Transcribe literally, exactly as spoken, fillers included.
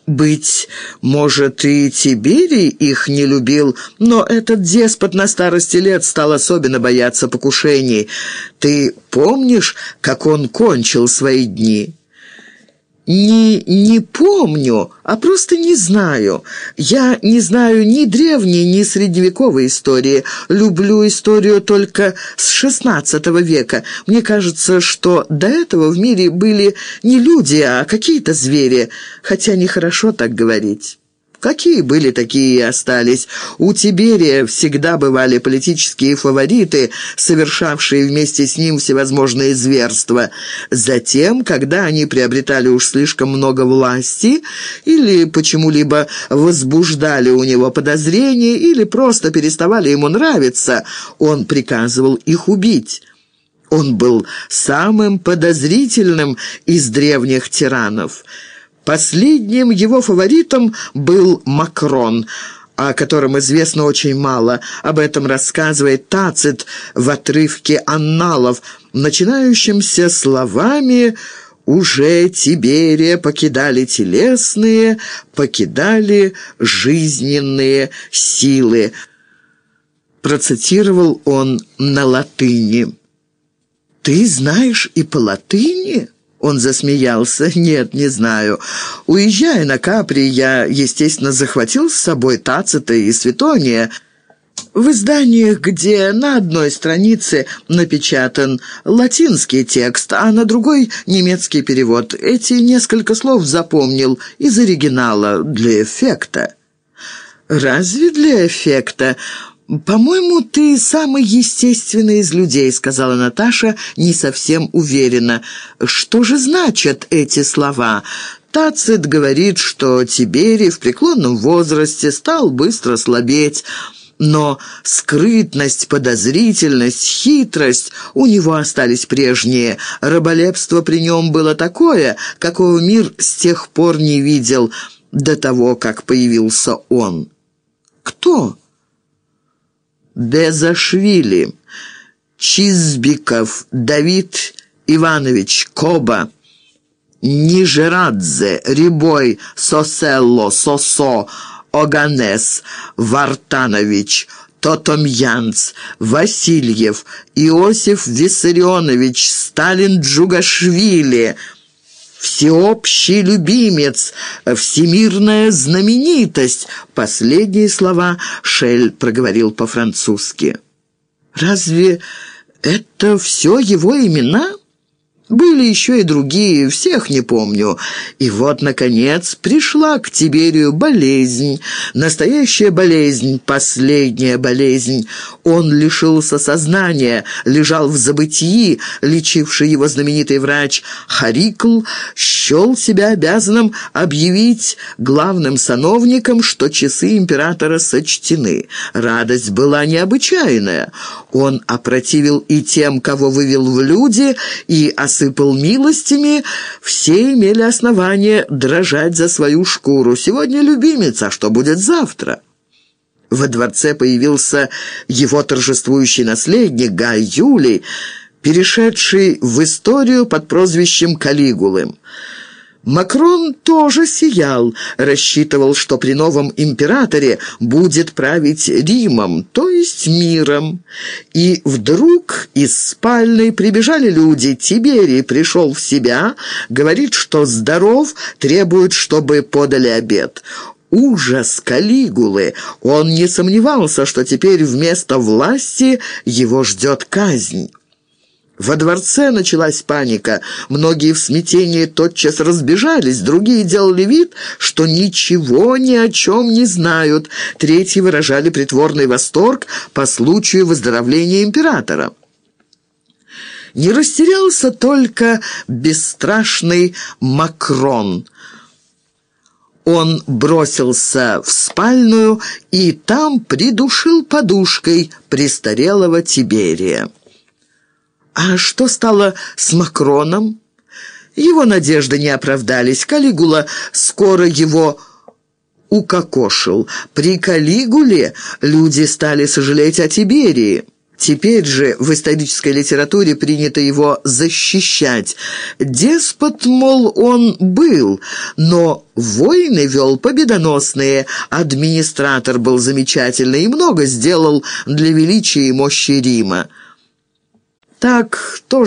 Быть может, и Тиберий их не любил, но этот деспот на старости лет стал особенно бояться покушений. Ты помнишь, как он кончил свои дни?» «Не, не помню, а просто не знаю. Я не знаю ни древней, ни средневековой истории. Люблю историю только с шестнадцатого века. Мне кажется, что до этого в мире были не люди, а какие-то звери, хотя нехорошо так говорить». Какие были, такие и остались. У Тиберия всегда бывали политические фавориты, совершавшие вместе с ним всевозможные зверства. Затем, когда они приобретали уж слишком много власти или почему-либо возбуждали у него подозрения, или просто переставали ему нравиться, он приказывал их убить. Он был самым подозрительным из древних тиранов. Последним его фаворитом был Макрон, о котором известно очень мало. Об этом рассказывает Тацит в отрывке «Анналов», начинающемся словами «Уже Тиберия покидали телесные, покидали жизненные силы». Процитировал он на латыни. «Ты знаешь и по латыни?» Он засмеялся. «Нет, не знаю. Уезжая на Капри, я, естественно, захватил с собой Тацита и Светония. В изданиях, где на одной странице напечатан латинский текст, а на другой немецкий перевод, эти несколько слов запомнил из оригинала для эффекта». «Разве для эффекта? «По-моему, ты самый естественный из людей», — сказала Наташа не совсем уверенно. «Что же значат эти слова?» Тацит говорит, что Тиберий в преклонном возрасте стал быстро слабеть, но скрытность, подозрительность, хитрость у него остались прежние. Раболепство при нем было такое, какого мир с тех пор не видел до того, как появился он. «Кто?» «Безашвили, Чизбиков, Давид Иванович, Коба, Нижерадзе, Рябой, Соселло, Сосо, Оганес, Вартанович, Тотомьянц, Васильев, Иосиф Виссарионович, Сталин Джугашвили, всеобщий любимец, всемирная знаменитость». Последние слова Шель проговорил по-французски. «Разве это все его имена?» Были еще и другие, всех не помню. И вот, наконец, пришла к Тиберию болезнь. Настоящая болезнь, последняя болезнь. Он лишился сознания, лежал в забытии. Лечивший его знаменитый врач Харикл счел себя обязанным объявить главным сановником, что часы императора сочтены. Радость была необычайная. Он опротивил и тем, кого вывел в люди, и осыпал милостями. Все имели основание дрожать за свою шкуру. Сегодня любимец, а что будет завтра? Во дворце появился его торжествующий наследник Гай Юлий, перешедший в историю под прозвищем Калигулы. Макрон тоже сиял, рассчитывал, что при новом императоре будет править Римом, то есть миром. И вдруг из спальной прибежали люди. Тиберий пришел в себя, говорит, что здоров, требует, чтобы подали обед. Ужас Калигулы! Он не сомневался, что теперь вместо власти его ждет казнь. Во дворце началась паника. Многие в смятении тотчас разбежались, другие делали вид, что ничего ни о чем не знают, третьи выражали притворный восторг по случаю выздоровления императора. Не растерялся только бесстрашный Макрон. Он бросился в спальную и там придушил подушкой престарелого Тиберия. А что стало с Макроном? Его надежды не оправдались. Калигула скоро его укокошил. При Калигуле люди стали сожалеть о Тиберии. Теперь же в исторической литературе принято его защищать. Деспот, мол, он был, но войны вел победоносные, администратор был замечательный и много сделал для величия и мощи Рима. Так тоже